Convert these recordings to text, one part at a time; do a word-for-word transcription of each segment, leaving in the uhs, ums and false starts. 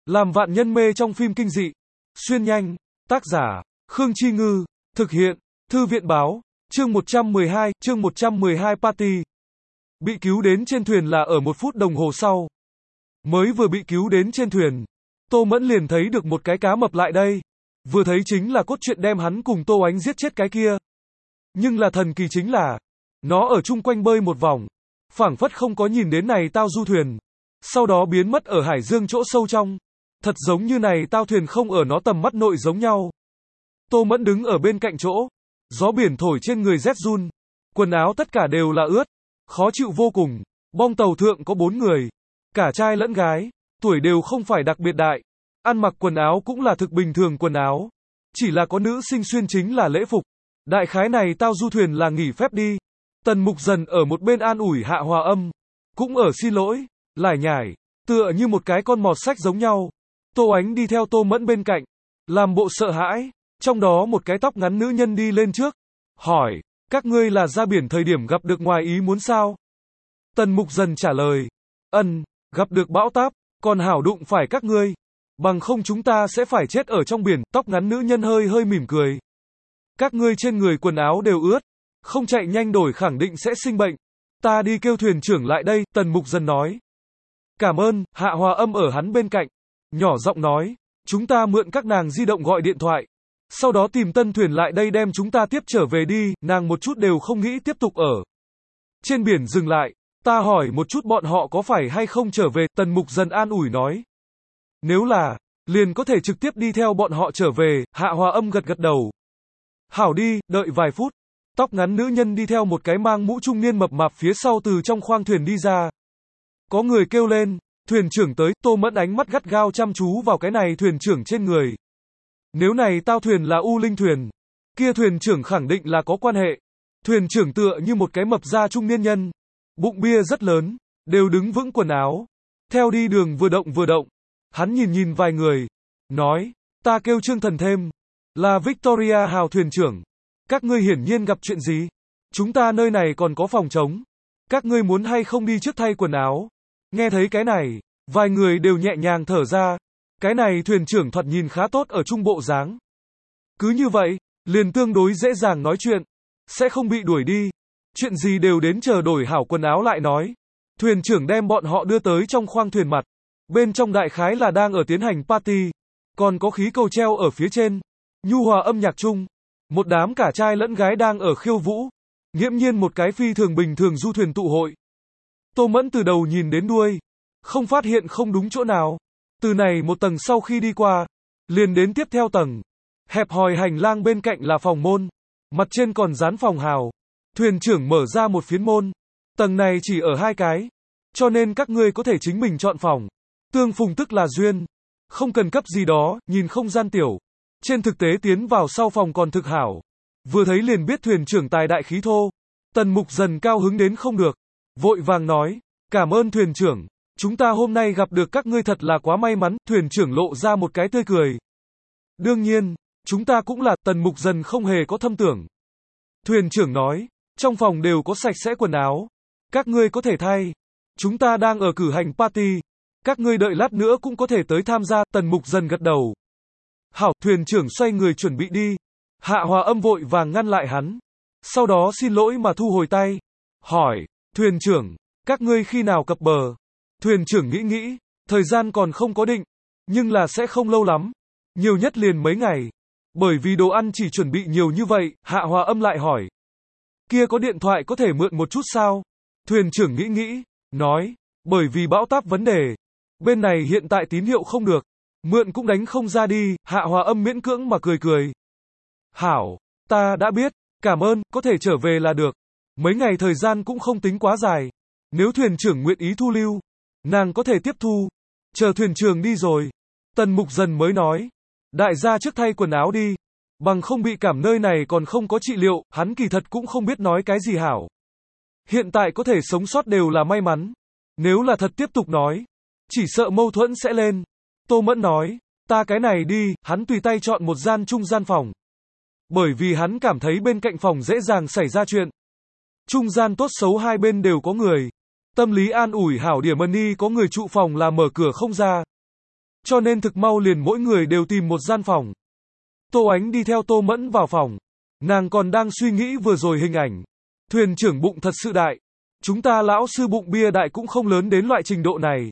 Làm vạn nhân mê trong phim kinh dị. Xuyên nhanh. Tác giả, Khương Chi Ngư. Thực hiện, Thư viện báo. Chương một trăm mười hai, chương một trăm mười hai Party. Bị cứu đến trên thuyền là ở một phút đồng hồ sau. Mới vừa bị cứu đến trên thuyền, Tô Mẫn liền thấy được một cái cá mập lại đây. Vừa thấy chính là cốt truyện đem hắn cùng Tô Ánh giết chết cái kia. Nhưng là thần kỳ chính là, nó ở chung quanh bơi một vòng, phảng phất không có nhìn đến này tao du thuyền. Sau đó biến mất ở hải dương chỗ sâu trong. Thật giống như này tao thuyền không ở nó tầm mắt nội giống nhau. Tô Mẫn đứng ở bên cạnh chỗ. Gió biển thổi trên người rét run. Quần áo tất cả đều là ướt. Khó chịu vô cùng. Bong tàu thượng có bốn người. Cả trai lẫn gái. Tuổi đều không phải đặc biệt đại. Ăn mặc quần áo cũng là thực bình thường quần áo. Chỉ là có nữ sinh xuyên chính là lễ phục. Đại khái này tao du thuyền là nghỉ phép đi. Tần Mục Dần ở một bên an ủi Hạ Hòa Âm. Cũng ở xin lỗi. Lải nhải. Tựa như một cái con mọt sách giống nhau. Tô Ánh đi theo Tô Mẫn bên cạnh. Làm bộ sợ hãi. Trong đó một cái tóc ngắn nữ nhân đi lên trước. Hỏi. Các ngươi là ra biển thời điểm gặp được ngoài ý muốn sao? Tần Mục Dần trả lời. Ân. Gặp được bão táp. Còn hảo đụng phải các ngươi. Bằng không chúng ta sẽ phải chết ở trong biển. Tóc ngắn nữ nhân hơi hơi mỉm cười. Các ngươi trên người quần áo đều ướt. Không chạy nhanh đổi khẳng định sẽ sinh bệnh. Ta đi kêu thuyền trưởng lại đây. Tần Mục Dần nói. Cảm ơn. Hạ Hòa Âm ở hắn bên cạnh. Nhỏ giọng nói. Chúng ta mượn các nàng di động gọi điện thoại. Sau đó tìm tân thuyền lại đây đem chúng ta tiếp trở về đi. Nàng một chút đều không nghĩ tiếp tục ở trên biển dừng lại. Ta hỏi một chút bọn họ có phải hay không trở về. Tần Mục Dần an ủi nói. Nếu là, liền có thể trực tiếp đi theo bọn họ trở về. Hạ Hòa Âm gật gật đầu. Hảo đi, đợi vài phút. Tóc ngắn nữ nhân đi theo một cái mang mũ trung niên mập mạp phía sau từ trong khoang thuyền đi ra. Có người kêu lên. Thuyền trưởng tới. Tô Mẫn ánh mắt gắt gao chăm chú vào cái này thuyền trưởng trên người. Nếu này tao thuyền là U Linh thuyền, kia thuyền trưởng khẳng định là có quan hệ. Thuyền trưởng tựa như một cái mập da trung niên nhân. Bụng bia rất lớn. Đều đứng vững quần áo. Theo đi đường vừa động vừa động. Hắn nhìn nhìn vài người. Nói. Ta kêu Trương Thần Thêm. Là Victoria Hào thuyền trưởng. Các ngươi hiển nhiên gặp chuyện gì? Chúng ta nơi này còn có phòng trống. Các ngươi muốn hay không đi trước thay quần áo? Nghe thấy cái này, vài người đều nhẹ nhàng thở ra. Cái này thuyền trưởng thoạt nhìn khá tốt ở trung bộ dáng. Cứ như vậy, liền tương đối dễ dàng nói chuyện. Sẽ không bị đuổi đi. Chuyện gì đều đến chờ đổi hảo quần áo lại nói. Thuyền trưởng đem bọn họ đưa tới trong khoang thuyền mặt. Bên trong đại khái là đang ở tiến hành party. Còn có khí cầu treo ở phía trên. Nhu hòa âm nhạc chung. Một đám cả trai lẫn gái đang ở khiêu vũ. Nghiễm nhiên một cái phi thường bình thường du thuyền tụ hội. Tô Mẫn từ đầu nhìn đến đuôi. Không phát hiện không đúng chỗ nào. Từ này một tầng sau khi đi qua. Liền đến tiếp theo tầng. Hẹp hòi hành lang bên cạnh là phòng môn. Mặt trên còn dán phòng hào. Thuyền trưởng mở ra một phiến môn. Tầng này chỉ ở hai cái. Cho nên các ngươi có thể chính mình chọn phòng. Tương phùng tức là duyên. Không cần cấp gì đó, nhìn không gian tiểu. Trên thực tế tiến vào sau phòng còn thực hảo. Vừa thấy liền biết thuyền trưởng tài đại khí thô. Tần Mục Dần cao hứng đến không được. Vội vàng nói. Cảm ơn thuyền trưởng. Chúng ta hôm nay gặp được các ngươi thật là quá may mắn. Thuyền trưởng lộ ra một cái tươi cười. Đương nhiên, chúng ta cũng là. Tần Mục Dần không hề có thâm tưởng. Thuyền trưởng nói. Trong phòng đều có sạch sẽ quần áo. Các ngươi có thể thay. Chúng ta đang ở cử hành party. Các ngươi đợi lát nữa cũng có thể tới tham gia. Tần Mục Dần gật đầu. Hảo, thuyền trưởng xoay người chuẩn bị đi. Hạ Hòa Âm vội vàng ngăn lại hắn. Sau đó xin lỗi mà thu hồi tay. Hỏi, thuyền trưởng, các ngươi khi nào cập bờ? Thuyền trưởng nghĩ nghĩ, thời gian còn không có định. Nhưng là sẽ không lâu lắm. Nhiều nhất liền mấy ngày. Bởi vì đồ ăn chỉ chuẩn bị nhiều như vậy. Hạ Hòa Âm lại hỏi. Kia có điện thoại có thể mượn một chút sao? Thuyền trưởng nghĩ nghĩ, nói. Bởi vì bão táp vấn đề. Bên này hiện tại tín hiệu không được. Mượn cũng đánh không ra đi. Hạ Hòa Âm miễn cưỡng mà cười cười. Hảo, ta đã biết. Cảm ơn, có thể trở về là được. Mấy ngày thời gian cũng không tính quá dài. Nếu thuyền trưởng nguyện ý thu lưu, nàng có thể tiếp thu. Chờ thuyền trưởng đi rồi. Tần Mục Dần mới nói. Đại gia trước thay quần áo đi. Bằng không bị cảm nơi này còn không có trị liệu. Hắn kỳ thật cũng không biết nói cái gì hảo. Hiện tại có thể sống sót đều là may mắn. Nếu là thật tiếp tục nói, chỉ sợ mâu thuẫn sẽ lên. Tô Mẫn nói. Ta cái này đi. Hắn tùy tay chọn một gian trung gian phòng. Bởi vì hắn cảm thấy bên cạnh phòng dễ dàng xảy ra chuyện. Trung gian tốt xấu hai bên đều có người. Tâm lý an ủi hảo điểm ân y có người trụ phòng là mở cửa không ra. cho nên thực mau liền mỗi người đều tìm một gian phòng. Tô Ánh đi theo Tô Mẫn vào phòng. Nàng còn đang suy nghĩ vừa rồi hình ảnh. Thuyền trưởng bụng thật sự đại. Chúng ta lão sư bụng bia đại cũng không lớn đến loại trình độ này.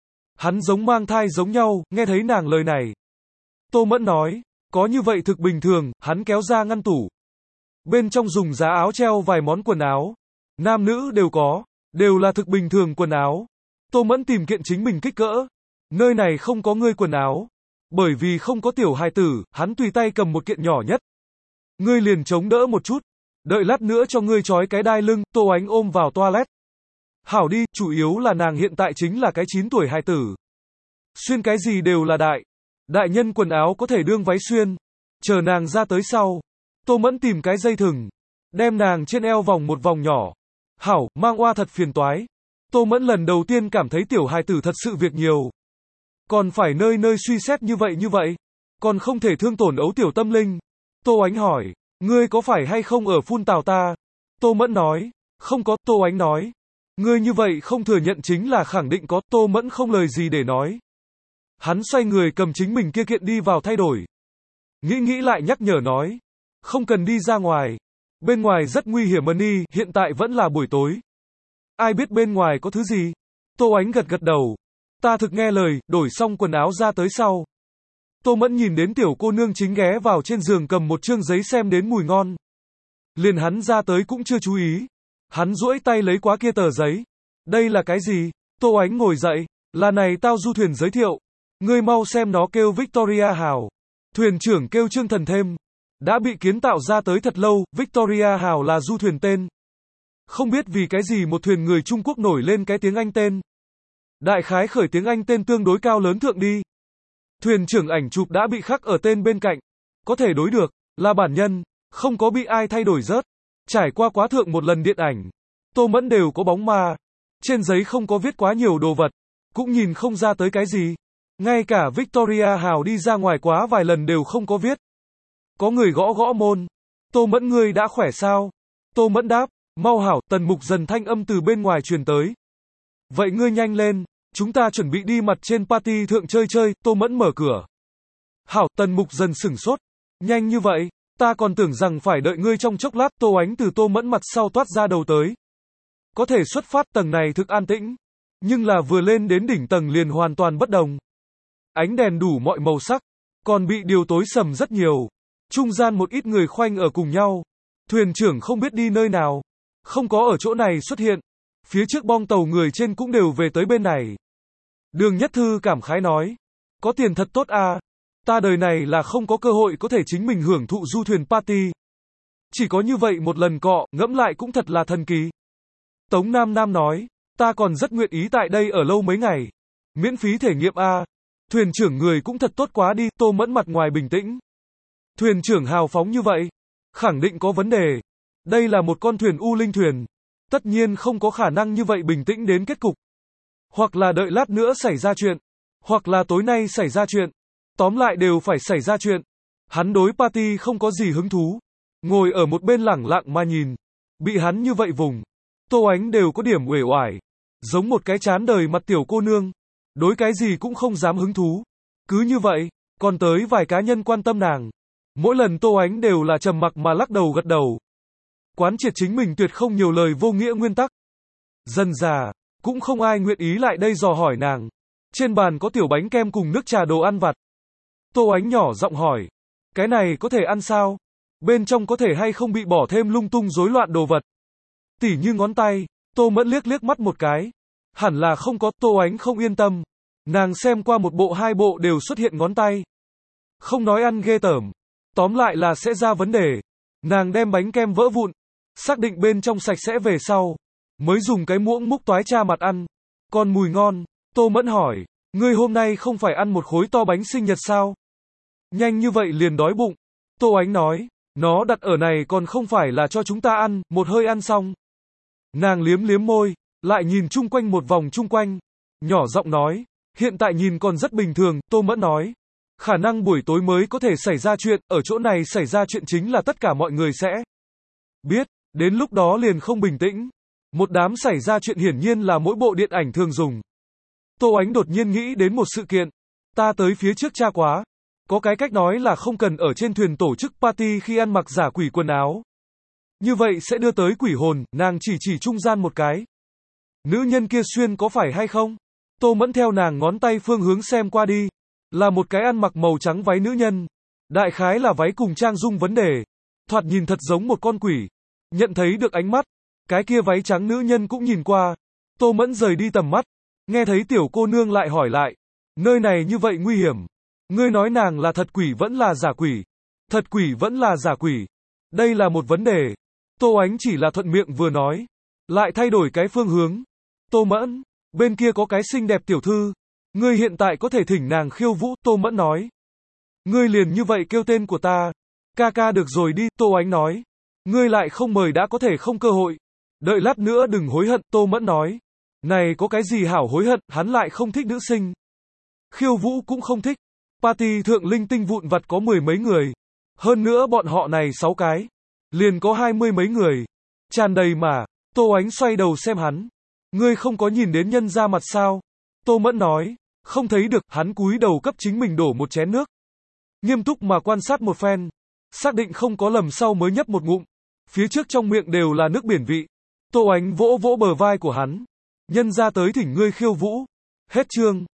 Hắn giống mang thai giống nhau, nghe thấy nàng lời này. Tô Mẫn nói, có như vậy thực bình thường, hắn kéo ra ngăn tủ. Bên trong dùng giá áo treo vài món quần áo. Nam nữ đều có, đều là thực bình thường quần áo. Tô Mẫn tìm kiện chính mình kích cỡ. Nơi này không có ngươi quần áo. Bởi vì không có tiểu hài tử, hắn tùy tay cầm một kiện nhỏ nhất. Ngươi liền chống đỡ một chút. Đợi lát nữa cho ngươi trói cái đai lưng, Tô Ánh ôm vào toilet. Hảo đi, chủ yếu là nàng hiện tại chính là cái chín tuổi hài tử. Xuyên cái gì đều là đại. Đại nhân quần áo có thể đương váy xuyên. Chờ nàng ra tới sau. Tô Mẫn tìm cái dây thừng. Đem nàng trên eo vòng một vòng nhỏ. Hảo, mang oa thật phiền toái. Tô Mẫn lần đầu tiên cảm thấy tiểu hài tử thật sự việc nhiều. Còn phải nơi nơi suy xét như vậy như vậy. Còn không thể thương tổn ấu tiểu tâm linh. Tô Ánh hỏi, ngươi có phải hay không ở phun tào ta? Tô Mẫn nói, không có. Tô Ánh nói, ngươi như vậy không thừa nhận chính là khẳng định có. Tô Mẫn không lời gì để nói. Hắn xoay người cầm chính mình kia kiện đi vào thay đổi. Nghĩ nghĩ lại nhắc nhở nói, không cần đi ra ngoài. Bên ngoài rất nguy hiểm Mani, hiện tại vẫn là buổi tối. Ai biết bên ngoài có thứ gì? Tô Ánh gật gật đầu. Ta thực nghe lời, đổi xong quần áo ra tới sau. Tô Mẫn nhìn đến tiểu cô nương chính ghé vào trên giường cầm một chương giấy xem đến mùi ngon. Liền hắn ra tới cũng chưa chú ý. Hắn duỗi tay lấy quá kia tờ giấy. Đây là cái gì? Tô Ánh ngồi dậy. Là này tao du thuyền giới thiệu. Ngươi mau xem nó kêu Victoria Hào. Thuyền trưởng kêu Trương Thần thêm. Đã bị kiến tạo ra tới thật lâu, Victoria Hào là du thuyền tên. Không biết vì cái gì một thuyền người Trung Quốc nổi lên cái tiếng Anh tên. Đại khái khởi tiếng Anh tên tương đối cao lớn thượng đi. Thuyền trưởng ảnh chụp đã bị khắc ở tên bên cạnh. Có thể đối được, là bản nhân, không có bị ai thay đổi rớt. Trải qua quá thượng một lần điện ảnh. Tô Mẫn đều có bóng ma. Trên giấy không có viết quá nhiều đồ vật. Cũng nhìn không ra tới cái gì. Ngay cả Victoria Hào đi ra ngoài quá vài lần đều không có viết. Có người gõ gõ môn. Tô Mẫn ngươi đã khỏe sao? Tô Mẫn đáp, mau hảo. Tần Mục Dần thanh âm từ bên ngoài truyền tới. Vậy ngươi nhanh lên, chúng ta chuẩn bị đi mặt trên party thượng chơi chơi. Tô Mẫn mở cửa. Hảo. Tần Mục Dần sửng sốt. Nhanh như vậy, ta còn tưởng rằng phải đợi ngươi trong chốc lát. Tô Ánh từ Tô Mẫn mặt sau toát ra đầu tới. Có thể xuất phát tầng này thực an tĩnh. Nhưng là vừa lên đến đỉnh tầng liền hoàn toàn bất đồng. Ánh đèn đủ mọi màu sắc. Còn bị điều tối sầm rất nhiều. Trung gian một ít người khoanh ở cùng nhau. Thuyền trưởng không biết đi nơi nào. Không có ở chỗ này xuất hiện. Phía trước bong tàu người trên cũng đều về tới bên này. Đường Nhất Thư cảm khái nói. Có tiền thật tốt à. Ta đời này là không có cơ hội có thể chính mình hưởng thụ du thuyền party. Chỉ có như vậy một lần cọ, ngẫm lại cũng thật là thần kỳ. Tống Nam Nam nói. Ta còn rất nguyện ý tại đây ở lâu mấy ngày. Miễn phí thể nghiệm a. Thuyền trưởng người cũng thật tốt quá đi. Tô Mẫn mặt ngoài bình tĩnh. Thuyền trưởng hào phóng như vậy. Khẳng định có vấn đề. Đây là một con thuyền U Linh thuyền. Tất nhiên không có khả năng như vậy bình tĩnh đến kết cục. Hoặc là đợi lát nữa xảy ra chuyện. Hoặc là tối nay xảy ra chuyện. Tóm lại đều phải xảy ra chuyện. Hắn đối party không có gì hứng thú. Ngồi ở một bên lẳng lặng mà nhìn. Bị hắn như vậy vùng. Tô Ánh đều có điểm uể oải. Giống một cái chán đời mặt tiểu cô nương. Đối cái gì cũng không dám hứng thú. Cứ như vậy, còn tới vài cá nhân quan tâm nàng. Mỗi lần Tô Ánh đều là trầm mặc mà lắc đầu gật đầu. Quán triệt chính mình tuyệt không nhiều lời vô nghĩa nguyên tắc. Dần dà, cũng không ai nguyện ý lại đây dò hỏi nàng. Trên bàn có tiểu bánh kem cùng nước trà đồ ăn vặt. Tô Ánh nhỏ giọng hỏi. Cái này có thể ăn sao? Bên trong có thể hay không bị bỏ thêm lung tung rối loạn đồ vật? Tỉ như ngón tay. Tô Mẫn liếc liếc mắt một cái. Hẳn là không có. Tô Ánh không yên tâm. Nàng xem qua một bộ hai bộ đều xuất hiện ngón tay. Không nói ăn ghê tởm. Tóm lại là sẽ ra vấn đề. Nàng đem bánh kem vỡ vụn. Xác định bên trong sạch sẽ về sau. Mới dùng cái muỗng múc toái cha mặt ăn. Còn mùi ngon. Tô Mẫn hỏi. Ngươi hôm nay không phải ăn một khối to bánh sinh nhật sao? Nhanh như vậy liền đói bụng. Tô Ánh nói. Nó đặt ở này còn không phải là cho chúng ta ăn. Một hơi ăn xong. Nàng liếm liếm môi. Lại nhìn chung quanh một vòng chung quanh. Nhỏ giọng nói. Hiện tại nhìn còn rất bình thường. Tô Mẫn nói. Khả năng buổi tối mới có thể xảy ra chuyện. Ở chỗ này xảy ra chuyện chính là tất cả mọi người sẽ biết. Đến lúc đó liền không bình tĩnh. Một đám xảy ra chuyện hiển nhiên là mỗi bộ điện ảnh thường dùng. Tô Ánh đột nhiên nghĩ đến một sự kiện. Ta tới phía trước cha quá. Có cái cách nói là không cần ở trên thuyền tổ chức party khi ăn mặc giả quỷ quần áo. Như vậy sẽ đưa tới quỷ hồn, nàng chỉ chỉ trung gian một cái. Nữ nhân kia xuyên có phải hay không? Tô Mẫn theo nàng ngón tay phương hướng xem qua đi. Là một cái ăn mặc màu trắng váy nữ nhân. Đại khái là váy cùng trang dung vấn đề. Thoạt nhìn thật giống một con quỷ. Nhận thấy được ánh mắt. Cái kia váy trắng nữ nhân cũng nhìn qua. Tô Mẫn rời đi tầm mắt. Nghe thấy tiểu cô nương lại hỏi lại. Nơi này như vậy nguy hiểm. Ngươi nói nàng là thật quỷ vẫn là giả quỷ. Thật quỷ vẫn là giả quỷ. Đây là một vấn đề. Tô Ánh chỉ là thuận miệng vừa nói. Lại thay đổi cái phương hướng. Tô Mẫn, bên kia có cái xinh đẹp tiểu thư. Ngươi hiện tại có thể thỉnh nàng khiêu vũ. Tô Mẫn nói. Ngươi liền như vậy kêu tên của ta. Ca ca được rồi đi. Tô Ánh nói. Ngươi lại không mời đã có thể không cơ hội. Đợi lát nữa đừng hối hận. Tô Mẫn nói. Này có cái gì hảo hối hận. Hắn lại không thích nữ sinh. Khiêu vũ cũng không thích. Party thượng linh tinh vụn vặt có mười mấy người. Hơn nữa bọn họ này sáu cái. Liền có hai mươi mấy người. Tràn đầy mà. Tô Ánh xoay đầu xem hắn. Ngươi không có nhìn đến nhân ra mặt sao? Tô Mẫn nói. Không thấy được. Hắn cúi đầu cấp chính mình đổ một chén nước. Nghiêm túc mà quan sát một phen. Xác định không có lầm sau mới nhấp một ngụm. Phía trước trong miệng đều là nước biển vị. Tô Ánh vỗ vỗ bờ vai của hắn. Nhân ra tới thỉnh ngươi khiêu vũ. Hết chương.